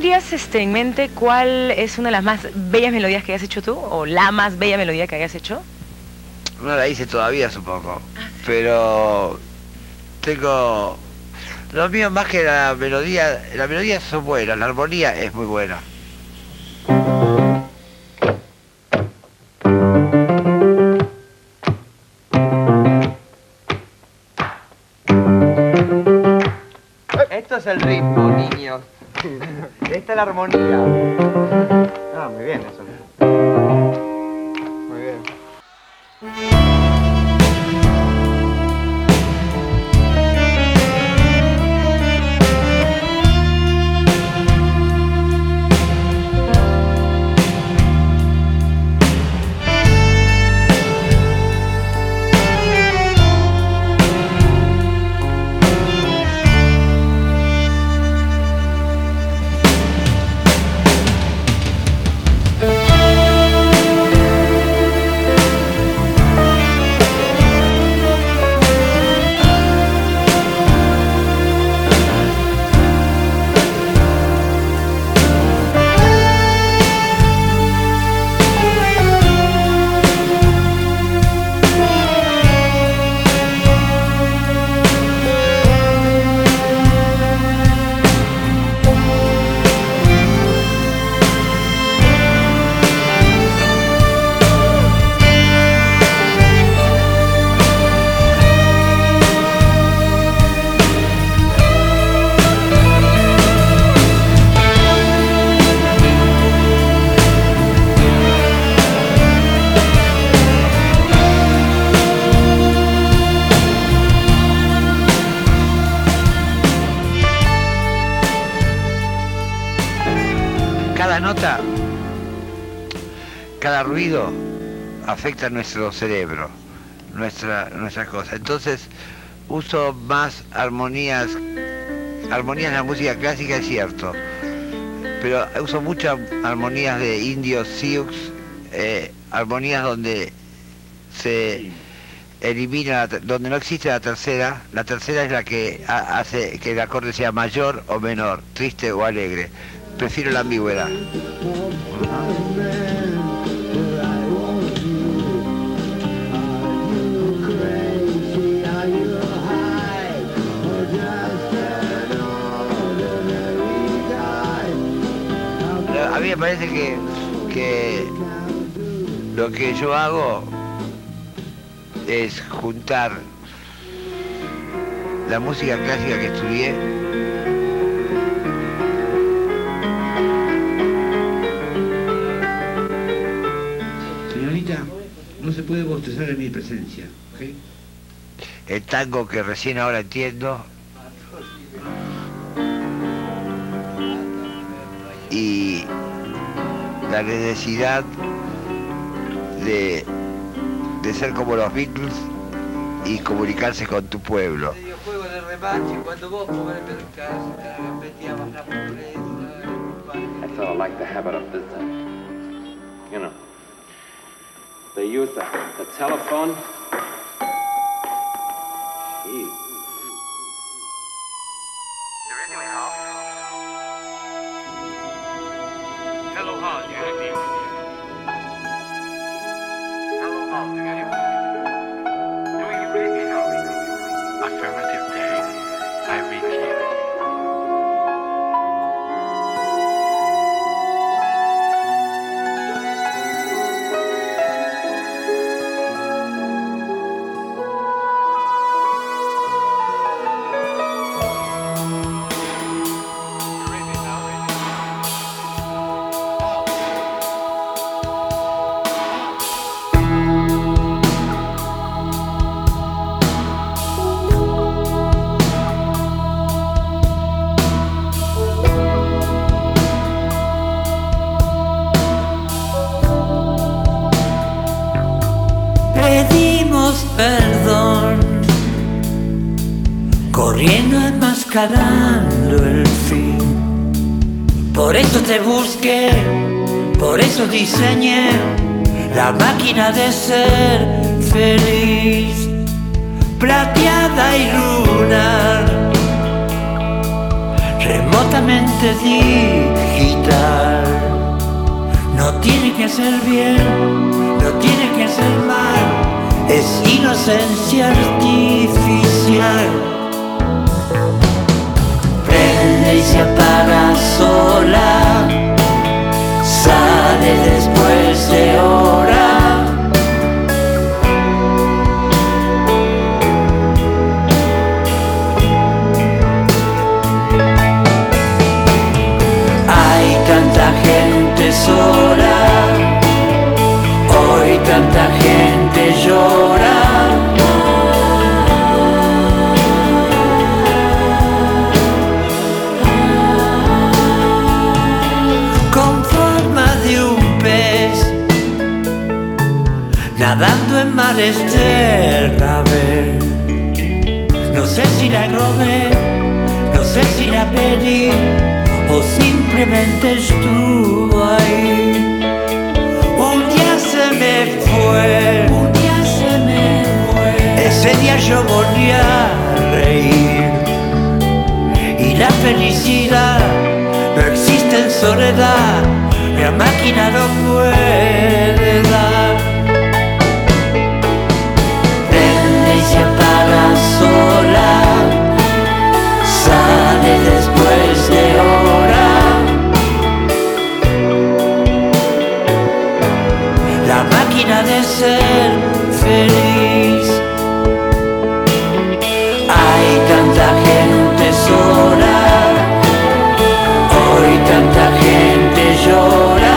tendrías en mente cuál es una de las más bellas melodías que hayas hecho tú? ¿O la más bella melodía que hayas hecho? No la hice todavía, supongo. Pero tengo... Lo mío más que la melodía son buenas, la armonía es muy buena. Esto es el ritmo, niños. Esta es la armonía. Ah, muy bien eso. Muy bien. Cada nota, cada ruido afecta a nuestro cerebro, nuestra cosa. Entonces uso más armonías en la música clásica, es cierto, pero uso muchas armonías de indios Sioux, armonías donde se elimina, donde no existe la tercera es la que hace que el acorde sea mayor o menor, triste o alegre. Prefiero la ambigüedad. A mí me parece que lo que yo hago es juntar la música clásica que estudié no se puede bostezar en mi presencia, ¿ok? El tango que recién ahora entiendo y la necesidad de ser como los Beatles y comunicarse con tu pueblo. El videojuego de revanche, cuando vos pobre metíamos la pobreza. I sort of like the habit of business. You know. They use the telephone. Jeez. Hello, Hall, you got anything? Hello, Hall, you got anything? Do you read me, Hall? Affirmative, Dave. I read clearly. Pedimos perdón, corriendo enmascarando el fin. Por eso te busqué, por eso diseñé la máquina de ser feliz, plateada y lunar, remotamente dirigida vital. No tiene que hacer bien, no tiene que hacer mal, es inocencia artificial. Prende y se apaga sola, sale después de hora. Hay tanta gente sola, hoy tanta gente llora. Con forma de un pez, nadando en mares de Ravel. No sé si la robé, no sé si la pedí, o simplemente estuvo ahí. Un día se me fue, un día se me fue. Ese día yo volví a reír. Y la felicidad no existe en soledad, la máquina no puede dar. Prende y se apaga sola, sale después de hora. La máquina de ser feliz. Hay tanta gente sola, hoy tanta gente llora.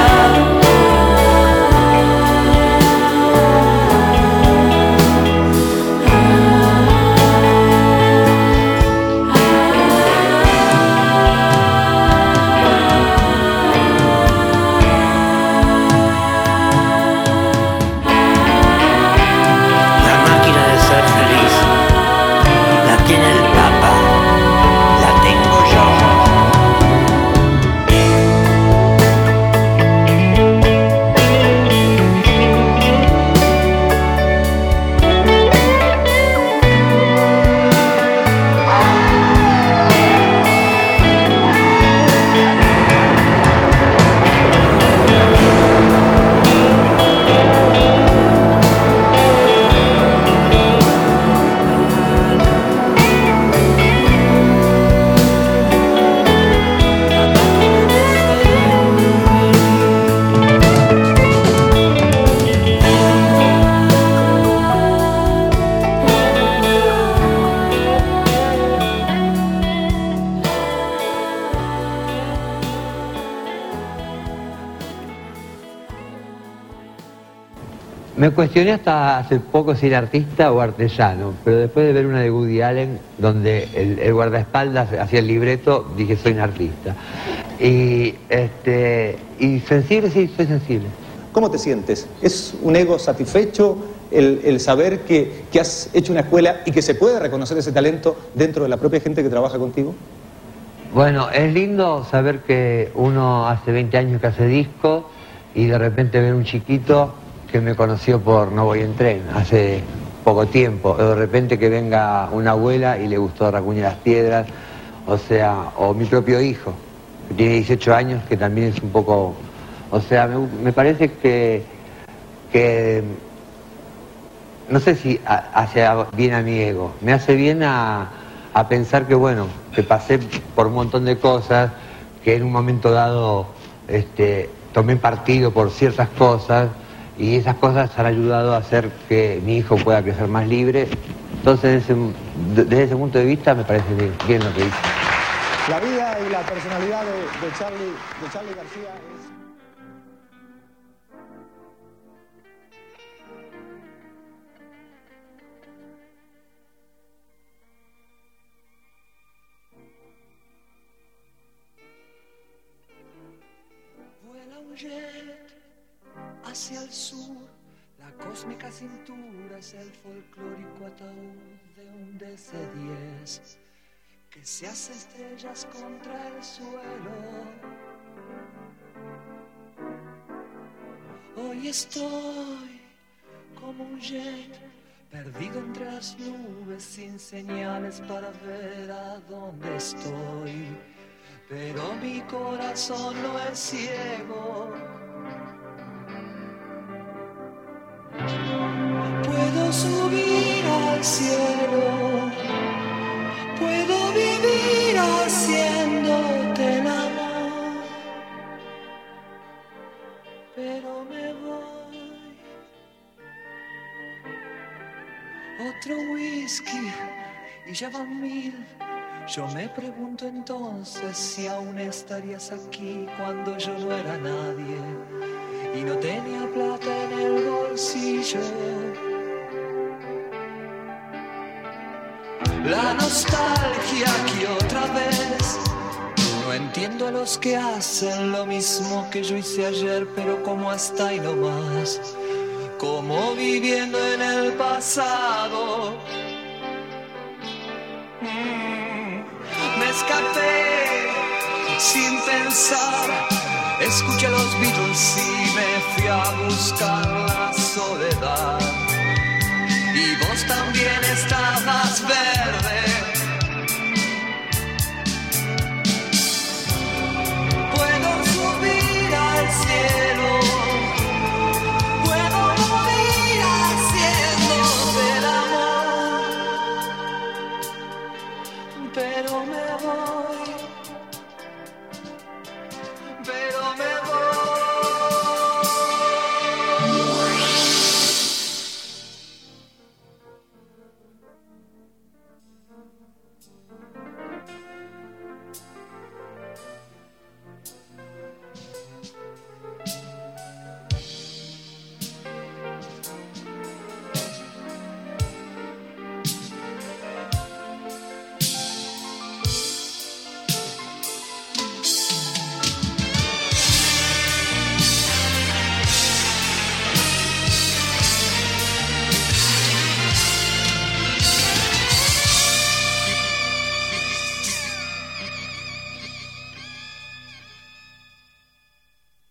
Me cuestioné hasta hace poco si era artista o artesano, pero después de ver una de Woody Allen, donde el guardaespaldas hacía el libreto, dije soy un artista. Y sensible, sí, soy sensible. ¿Cómo te sientes? ¿Es un ego satisfecho el saber que has hecho una escuela y que se puede reconocer ese talento dentro de la propia gente que trabaja contigo? Bueno, es lindo saber que uno hace 20 años que hace disco y de repente ver un chiquito que me conoció por No Voy en Tren hace poco tiempo, o de repente que venga una abuela y le gustó Racuña las Piedras, o sea, o mi propio hijo, que tiene 18 años, que también es un poco, o sea, me parece que no sé si hace bien a mi ego, me hace bien a pensar que bueno, que pasé por un montón de cosas, que en un momento dado tomé partido por ciertas cosas, y esas cosas han ayudado a hacer que mi hijo pueda crecer más libre. Entonces, desde ese punto de vista, me parece bien lo que dice. La vida y la personalidad de Charly García es... Vuela un jet hacia el sur, la cósmica cintura es el folclórico ataúd de un DC-10 que se hace estrellas contra el suelo. Hoy estoy como un jet perdido entre las nubes sin señales para ver a dónde estoy. pero mi corazón no es ciego. Puedo subir al cielo, puedo vivir haciéndote el amor, pero me voy. Otro whisky y ya van 1000. Yo me pregunto entonces si aún estarías aquí cuando yo no era nadie y no tenía plata en el bolsillo. La nostalgia que otra vez. No entiendo a los que hacen lo mismo que yo hice ayer, pero como hasta ahí nomás, como viviendo en el pasado. Me escapé sin pensar, escuché a los Beatles y me fui a buscar la soledad. Y vos también estabas verde